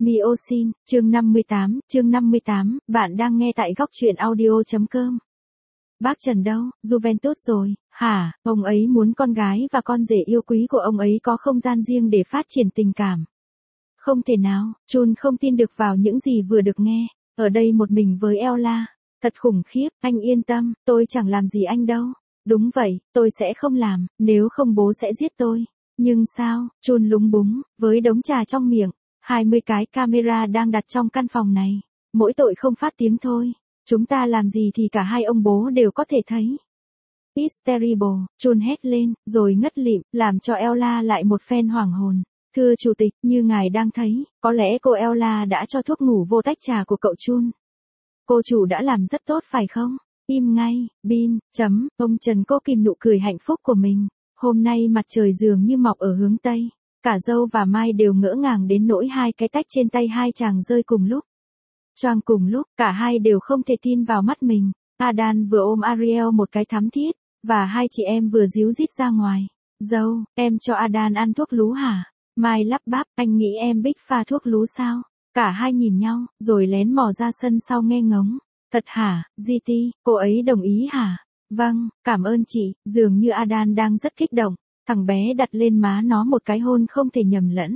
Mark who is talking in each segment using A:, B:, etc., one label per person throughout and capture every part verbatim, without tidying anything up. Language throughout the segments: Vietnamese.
A: Miosin, chương năm mươi tám, chương năm mươi tám, bạn đang nghe tại góc truyện audio.com. Bác Trần đâu, Juventus rồi, hả, ông ấy muốn con gái và con rể yêu quý của ông ấy có không gian riêng để phát triển tình cảm. Không thể nào, Chun không tin được vào những gì vừa được nghe, ở đây một mình với Ella, thật khủng khiếp, anh yên tâm, tôi chẳng làm gì anh đâu. Đúng vậy, tôi sẽ không làm, nếu không bố sẽ giết tôi. Nhưng sao, Chun lúng búng, với đống trà trong miệng, hai mươi cái camera đang đặt trong căn phòng này, mỗi tội không phát tiếng thôi. Chúng ta làm gì thì cả hai ông bố đều có thể thấy. It's terrible, Chun hét lên, rồi ngất lịm, làm cho Ella lại một phen hoảng hồn. Thưa chủ tịch, như ngài đang thấy, có lẽ cô Ella đã cho thuốc ngủ vô tách trà của cậu Chun. Cô chủ đã làm rất tốt phải không? Im ngay, Bin, chấm, ông Trần cố kìm nụ cười hạnh phúc của mình. Hôm nay mặt trời dường như mọc ở hướng Tây. Cả Dâu và Mai đều ngỡ ngàng đến nỗi hai cái tách trên tay hai chàng rơi cùng lúc. Choang cùng lúc, cả hai đều không thể tin vào mắt mình. Adan vừa ôm Ariel một cái thắm thiết, và hai chị em vừa díu dít ra ngoài. Dâu, em cho Adan ăn thuốc lú hả? Mai lắp bắp, anh nghĩ em Bích pha thuốc lú sao? Cả hai nhìn nhau, rồi lén mò ra sân sau nghe ngóng. Thật hả, giê tê, cô ấy đồng ý hả? Vâng, cảm ơn chị, dường như Adan đang rất kích động. Thằng bé đặt lên má nó một cái hôn không thể nhầm lẫn.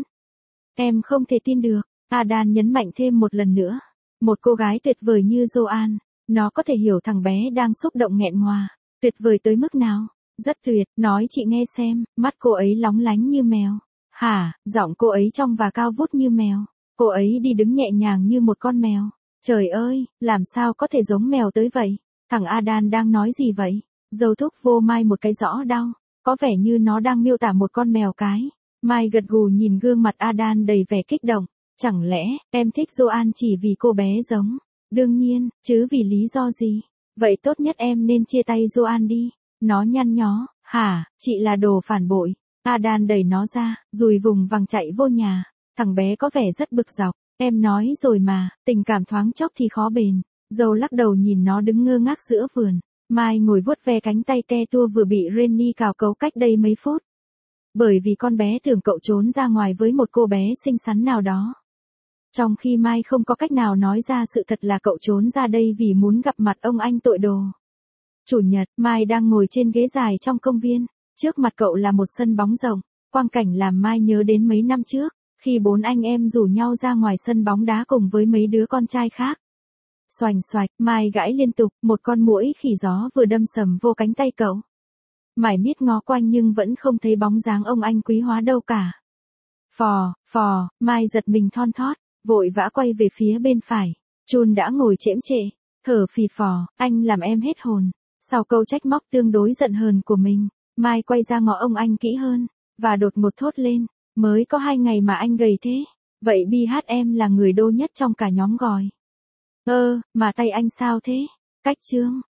A: Em không thể tin được, Adan nhấn mạnh thêm một lần nữa. Một cô gái tuyệt vời như Joan, nó có thể hiểu thằng bé đang xúc động nghẹn ngòa. Tuyệt vời tới mức nào? Rất tuyệt, nói chị nghe xem, mắt cô ấy lóng lánh như mèo. Hả, giọng cô ấy trong và cao vút như mèo. Cô ấy đi đứng nhẹ nhàng như một con mèo. Trời ơi, làm sao có thể giống mèo tới vậy? Thằng Adan đang nói gì vậy? Dâu thúc vô Mai một cái rõ đau. Có vẻ như nó đang miêu tả một con mèo cái. Mai gật gù nhìn gương mặt Adan đầy vẻ kích động. Chẳng lẽ, em thích Joan chỉ vì cô bé giống? Đương nhiên, chứ vì lý do gì? Vậy tốt nhất em nên chia tay Joan đi. Nó nhăn nhó, hả, chị là đồ phản bội. Adan đẩy nó ra, rùi vùng vằng chạy vô nhà. Thằng bé có vẻ rất bực dọc. Em nói rồi mà, tình cảm thoáng chốc thì khó bền. Dâu lắc đầu nhìn nó đứng ngơ ngác giữa vườn. Mai ngồi vuốt ve cánh tay te tua vừa bị Rennie cào cấu cách đây mấy phút. Bởi vì con bé tưởng cậu trốn ra ngoài với một cô bé xinh xắn nào đó. Trong khi Mai không có cách nào nói ra sự thật là cậu trốn ra đây vì muốn gặp mặt ông anh tội đồ. Chủ nhật, Mai đang ngồi trên ghế dài trong công viên. Trước mặt cậu là một sân bóng rộng. Quang cảnh làm Mai nhớ đến mấy năm trước, khi bốn anh em rủ nhau ra ngoài sân bóng đá cùng với mấy đứa con trai khác. Xoành xoạch, Mai gãi liên tục, một con muỗi khỉ gió vừa đâm sầm vô cánh tay cậu. Mải miết ngó quanh nhưng vẫn không thấy bóng dáng ông anh quý hóa đâu cả. Phò, phò, Mai giật mình thon thót, vội vã quay về phía bên phải. Chun đã ngồi chễm chệ, thở phì phò, anh làm em hết hồn. Sau câu trách móc tương đối giận hờn của mình, Mai quay ra ngó ông anh kỹ hơn, và đột ngột thốt lên, mới có hai ngày mà anh gầy thế. Vậy bê hát em là người đô nhất trong cả nhóm gòi. Ơ, mà tay anh sao thế? Cách trương,